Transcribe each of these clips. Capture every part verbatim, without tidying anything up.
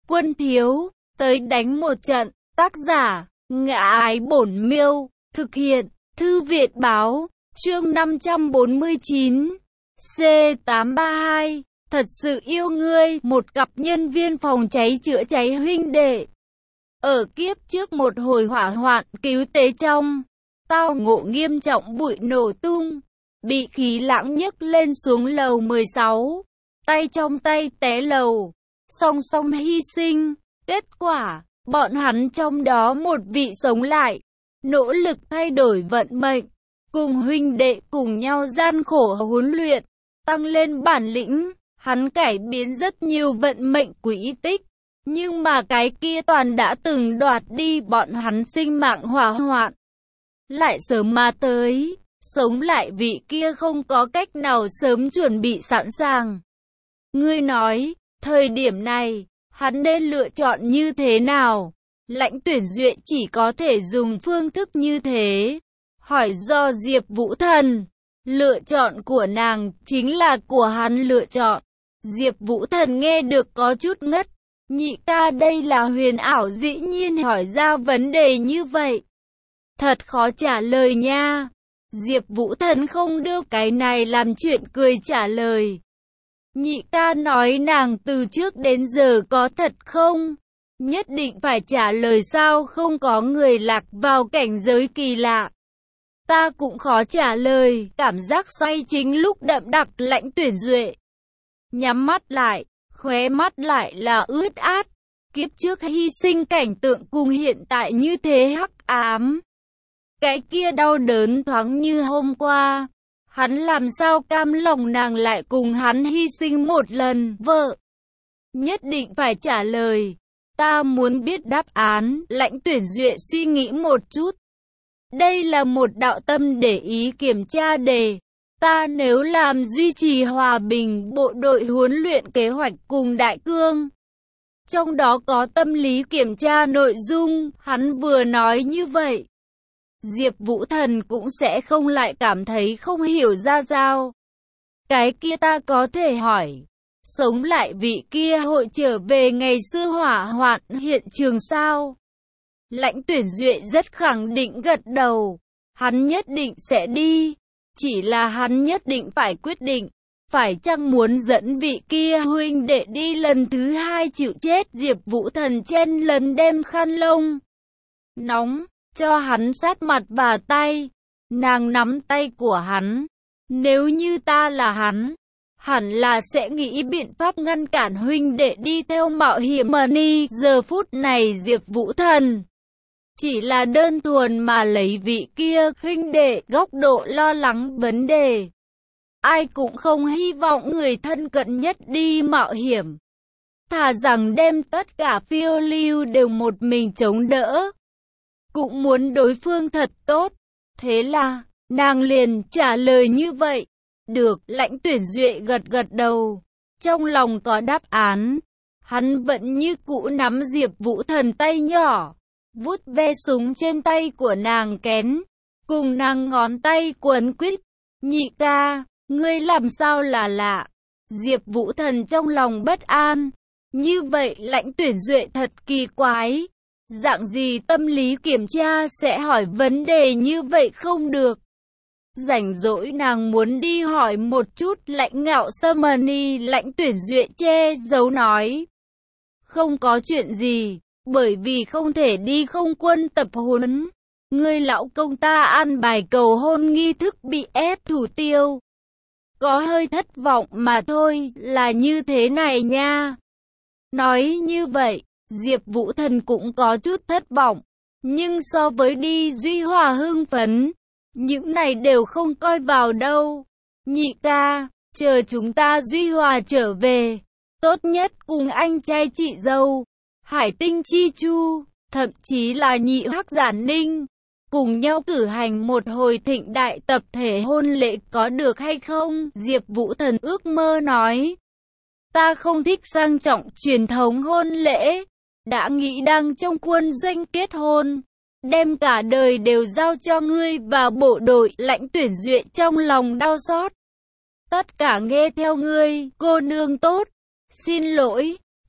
Quân thiếu, tới đánh một trận. Tác giả, Ngã Ái Bổn Miêu. Thực hiện, Thư viện Báo. Chương năm trăm bốn mươi chín. C tám ba hai. Thật sự yêu ngươi. Một cặp nhân viên phòng cháy chữa cháy huynh đệ. Ở kiếp trước một hồi hỏa hoạn cứu tế trong, tao ngộ nghiêm trọng bụi nổ tung, bị khí lãng nhấc lên xuống lầu mười sáu, tay trong tay té lầu, song song hy sinh. Kết quả, bọn hắn trong đó một vị sống lại, nỗ lực thay đổi vận mệnh, cùng huynh đệ cùng nhau gian khổ huấn luyện, tăng lên bản lĩnh. Hắn cải biến rất nhiều vận mệnh quỹ tích, nhưng mà cái kia toàn đã từng đoạt đi bọn hắn sinh mạng hỏa hoạn. Lại sớm mà tới, sống lại vị kia không có cách nào sớm chuẩn bị sẵn sàng. Ngươi nói, thời điểm này, hắn nên lựa chọn như thế nào? Lãnh Tuyển Duệ chỉ có thể dùng phương thức như thế. Hỏi do Diệp Vũ Thần. Lựa chọn của nàng chính là của hắn lựa chọn. Diệp Vũ Thần nghe được có chút ngất. Nhị ca đây là huyền ảo, dĩ nhiên hỏi ra vấn đề như vậy. Thật khó trả lời nha. Diệp Vũ Thần không đưa cái này làm chuyện cười trả lời. Nhị ca nói nàng từ trước đến giờ có thật không? Nhất định phải trả lời sao không có người lạc vào cảnh giới kỳ lạ. Ta cũng khó trả lời, cảm giác say chính lúc đậm đặc. Lãnh Tuyển Duệ nhắm mắt lại, khóe mắt lại là ướt át. Kiếp trước hy sinh cảnh tượng cùng hiện tại như thế hắc ám. Cái kia đau đớn thoáng như hôm qua. Hắn làm sao cam lòng nàng lại cùng hắn hy sinh một lần. Vợ nhất định phải trả lời. Ta muốn biết đáp án. Lãnh Tuyển Duệ suy nghĩ một chút. Đây là một đạo tâm để ý kiểm tra đề. Ta nếu làm duy trì hòa bình bộ đội huấn luyện kế hoạch cùng Đại Cương, trong đó có tâm lý kiểm tra nội dung, hắn vừa nói như vậy. Diệp Vũ Thần cũng sẽ không lại cảm thấy không hiểu ra sao. Cái kia ta có thể hỏi, sống lại vị kia hội trở về ngày xưa hỏa hoạn hiện trường sao? Lãnh Tuyển Duệ rất khẳng định gật đầu. Hắn nhất định sẽ đi. Chỉ là hắn nhất định phải quyết định. Phải chăng muốn dẫn vị kia huynh đệ đi lần thứ hai chịu chết? Diệp Vũ Thần chen lần đem khăn lông nóng cho hắn sát mặt và tay. Nàng nắm tay của hắn. Nếu như ta là hắn, hẳn là sẽ nghĩ biện pháp ngăn cản huynh đệ đi theo mạo hiểm mà đi. Giờ phút này Diệp Vũ Thần chỉ là đơn thuần mà lấy vị kia huynh đệ góc độ lo lắng vấn đề. Ai cũng không hy vọng người thân cận nhất đi mạo hiểm. Thà rằng đem tất cả phiêu lưu đều một mình chống đỡ. Cũng muốn đối phương thật tốt. Thế là, nàng liền trả lời như vậy. Được, Lãnh Tuyển Duệ gật gật đầu. Trong lòng có đáp án. Hắn vẫn như cũ nắm Diệp Vũ Thần tay nhỏ, vuốt ve súng trên tay của nàng kén, cùng nàng ngón tay quấn quýt. Nhị ca, ngươi làm sao là lạ? Diệp Vũ Thần trong lòng bất an. Như vậy Lãnh Tuyển Duệ thật kỳ quái. Dạng gì tâm lý kiểm tra sẽ hỏi vấn đề như vậy không được. Rảnh rỗi nàng muốn đi hỏi một chút. Lãnh Ngạo Summoning. Lãnh Tuyển Duệ che giấu nói. Không có chuyện gì. Bởi vì không thể đi không quân tập huấn. Ngươi lão công ta ăn bài cầu hôn nghi thức bị ép thủ tiêu. Có hơi thất vọng mà thôi, là như thế này nha. Nói như vậy, Diệp Vũ Thần cũng có chút thất vọng. Nhưng so với đi Duy Hòa hưng phấn, những này đều không coi vào đâu. Nhị ca, chờ chúng ta Duy Hòa trở về, tốt nhất cùng anh trai chị dâu Hải Tinh Chi Chu, thậm chí là nhị Hắc Giản Ninh, cùng nhau cử hành một hồi thịnh đại tập thể hôn lễ có được hay không? Diệp Vũ Thần ước mơ nói. Ta không thích sang trọng truyền thống hôn lễ, đã nghĩ đang trong quân doanh kết hôn, đem cả đời đều giao cho ngươi và bộ đội. Lãnh Tuyển Duệ trong lòng đau xót. Tất cả nghe theo ngươi, cô nương tốt. Xin lỗi.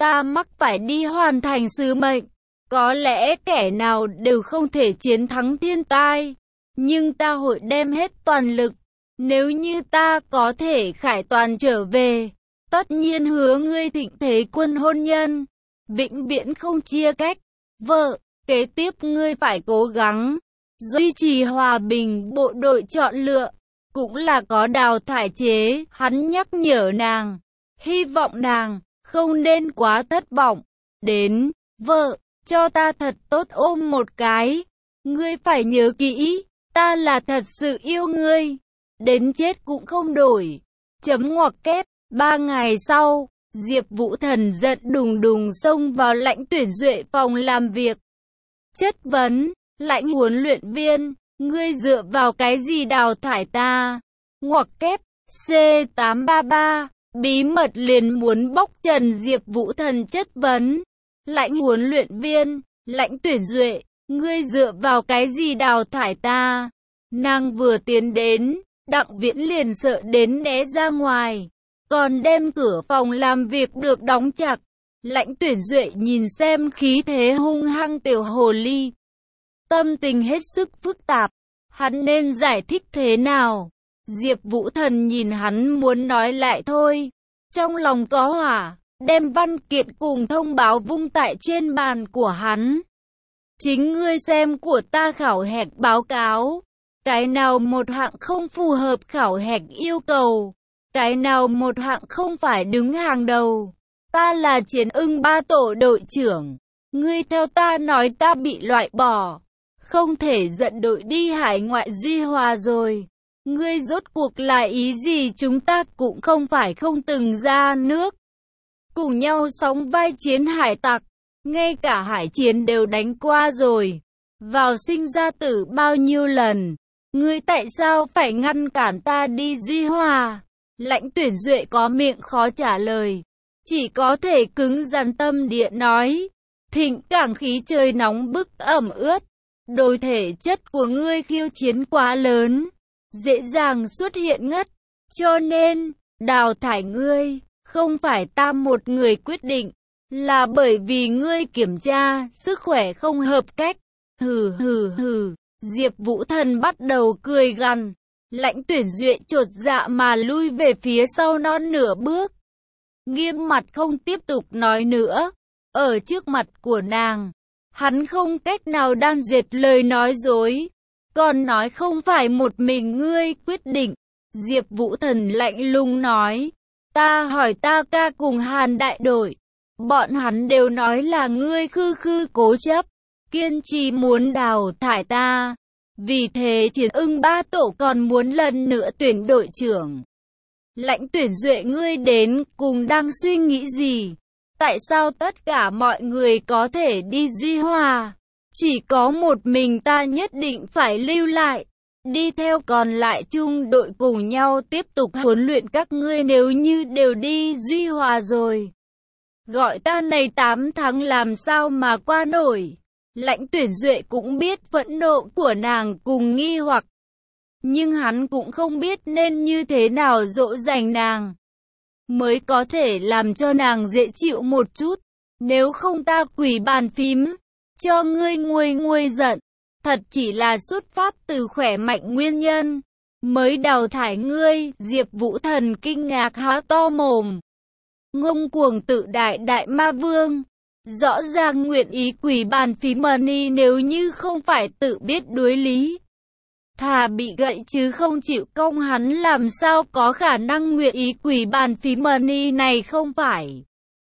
ta mắc phải đi hoàn thành sứ mệnh. Có lẽ kẻ nào đều không thể chiến thắng thiên tai, nhưng ta hội đem hết toàn lực. Nếu như ta có thể khải toàn trở về, tất nhiên hứa ngươi thịnh thế quân hôn nhân, vĩnh viễn không chia cách. Vợ, kế tiếp ngươi phải cố gắng duy trì hòa bình bộ đội chọn lựa, cũng là có đào thải chế. Hắn nhắc nhở nàng, hy vọng nàng không nên quá thất vọng. Đến, vợ, cho ta thật tốt ôm một cái. Ngươi phải nhớ kỹ, ta là thật sự yêu ngươi, đến chết cũng không đổi. Chấm ngoặc kép. Ba ngày sau, Diệp Vũ Thần giận đùng đùng xông vào Lãnh Tuyển Duệ phòng làm việc. Chất vấn, Lãnh huấn luyện viên, ngươi dựa vào cái gì đào thải ta? Ngoặc kép, C tám ba ba, bí mật liền muốn bóc trần Diệp Vũ Thần chất vấn. Lãnh huấn luyện viên, Lãnh Tuyển Duệ, ngươi dựa vào cái gì đào thải ta? Nàng vừa tiến đến, Đặng Viễn liền sợ đến né ra ngoài, còn đem cửa phòng làm việc được đóng chặt. Lãnh Tuyển Duệ nhìn xem khí thế hung hăng tiểu hồ ly, tâm tình hết sức phức tạp, hắn nên giải thích thế nào? Diệp Vũ Thần nhìn hắn muốn nói lại thôi, trong lòng có hỏa, đem văn kiện cùng thông báo vung tại trên bàn của hắn. Chính ngươi xem của ta khảo hạch báo cáo, cái nào một hạng không phù hợp khảo hạch yêu cầu, cái nào một hạng không phải đứng hàng đầu. Ta là Chiến Ưng ba tổ đội trưởng, ngươi theo ta nói ta bị loại bỏ, không thể dẫn đội đi hải ngoại Duy Hòa rồi. Ngươi rốt cuộc là ý gì? Chúng ta cũng không phải không từng ra nước, cùng nhau sóng vai chiến hải tặc, ngay cả hải chiến đều đánh qua rồi, vào sinh ra tử bao nhiêu lần. Ngươi tại sao phải ngăn cản ta đi Duy Hòa? Lãnh Tuyển Duệ có miệng khó trả lời, chỉ có thể cứng rắn tâm địa nói, thịnh cảng khí trời nóng bức ẩm ướt, đôi thể chất của ngươi khiêu chiến quá lớn, dễ dàng xuất hiện ngất, cho nên đào thải ngươi không phải ta một người quyết định, là bởi vì ngươi kiểm tra sức khỏe không hợp cách. Hừ hừ hừ. Diệp Vũ Thần bắt đầu cười gằn. Lãnh Tuyển Duệ chột dạ mà lui về phía sau non nửa bước, nghiêm mặt không tiếp tục nói nữa. Ở trước mặt của nàng, hắn không cách nào đan dệt lời nói dối, còn nói không phải một mình ngươi quyết định. Diệp Vũ Thần lạnh lùng nói, ta hỏi ta ca cùng Hàn đại đội, bọn hắn đều nói là ngươi khư khư cố chấp, kiên trì muốn đào thải ta. Vì thế Chiến Ưng ba tổ còn muốn lần nữa tuyển đội trưởng. Lãnh Tuyển Duệ, ngươi đến cùng đang suy nghĩ gì? Tại sao tất cả mọi người có thể đi Duy Hòa, chỉ có một mình ta nhất định phải lưu lại, đi theo còn lại chung đội cùng nhau tiếp tục huấn luyện các ngươi? Nếu như đều đi Duy Hòa rồi, gọi ta này tám tháng làm sao mà qua nổi? Lãnh Tuyển Duệ cũng biết phẫn nộ của nàng cùng nghi hoặc, nhưng hắn cũng không biết nên như thế nào dỗ dành nàng, mới có thể làm cho nàng dễ chịu một chút. Nếu không ta quỳ bàn phím, cho ngươi nguôi nguôi giận. Thật chỉ là xuất phát từ khỏe mạnh nguyên nhân, mới đào thải ngươi. Diệp Vũ Thần kinh ngạc há to mồm. Ngông cuồng tự đại đại ma vương, rõ ràng nguyện ý quỳ bàn phím money, nếu như không phải tự biết đối lý, thà bị gậy chứ không chịu công. Hắn làm sao có khả năng nguyện ý quỳ bàn phím money? Này không phải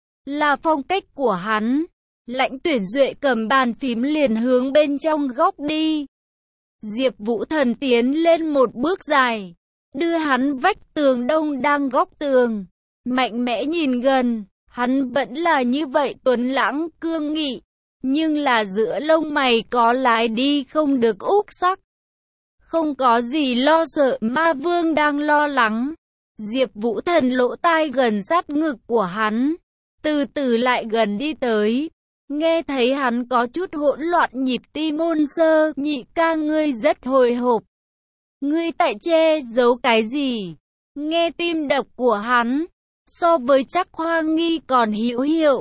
là phong cách của hắn. Lãnh Tuyển Duệ cầm bàn phím liền hướng bên trong góc đi. Diệp Vũ Thần tiến lên một bước dài, đưa hắn vách tường đông đang góc tường, mạnh mẽ nhìn gần. Hắn vẫn là như vậy tuấn lãng cương nghị, nhưng là giữa lông mày có lái đi không được úc sắc. Không có gì lo sợ, ma vương đang lo lắng. Diệp Vũ Thần lỗ tai gần sát ngực của hắn, từ từ lại gần đi tới. Nghe thấy hắn có chút hỗn loạn nhịp tim, môn sơ, nhị ca ngươi rất hồi hộp. Ngươi tại che giấu cái gì? Nghe tim đập của hắn, so với Trác Hoa Nghi còn hữu hiệu.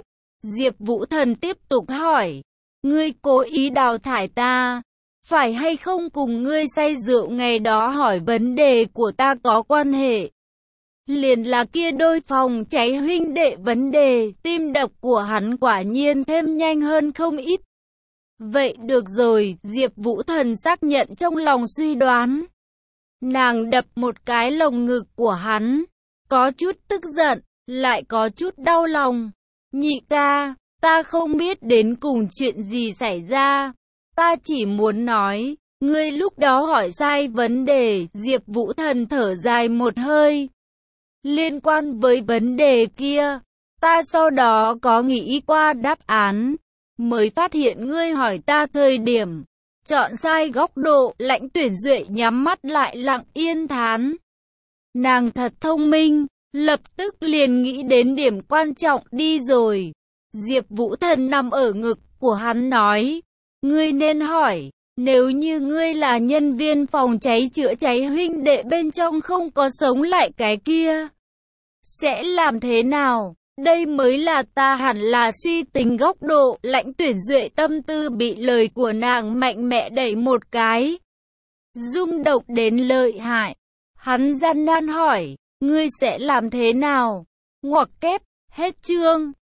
Diệp Vũ Thần tiếp tục hỏi, ngươi cố ý đào thải ta, phải hay không cùng ngươi say rượu ngày đó hỏi vấn đề của ta có quan hệ? Liền là kia đôi phòng cháy huynh đệ vấn đề, tim đập của hắn quả nhiên thêm nhanh hơn không ít. Vậy được rồi, Diệp Vũ Thần xác nhận trong lòng suy đoán. Nàng đập một cái lồng ngực của hắn, có chút tức giận, lại có chút đau lòng. Nhị ca, ta không biết đến cùng chuyện gì xảy ra. Ta chỉ muốn nói, ngươi lúc đó hỏi sai vấn đề. Diệp Vũ Thần thở dài một hơi. Liên quan với vấn đề kia, ta sau đó có nghĩ qua đáp án, mới phát hiện ngươi hỏi ta thời điểm chọn sai góc độ. Lãnh Tuyển Duệ nhắm mắt lại lặng yên thán. Nàng thật thông minh, lập tức liền nghĩ đến điểm quan trọng đi rồi. Diệp Vũ Thần nằm ở ngực của hắn nói, ngươi nên hỏi, nếu như ngươi là nhân viên phòng cháy chữa cháy huynh đệ bên trong không có sống lại cái kia, sẽ làm thế nào? Đây mới là ta hẳn là suy tính góc độ. Lãnh Tuyển Duệ tâm tư bị lời của nàng mạnh mẽ đẩy một cái, rung động đến lợi hại. Hắn gian nan hỏi, ngươi sẽ làm thế nào? Ngoặc kép, hết chương.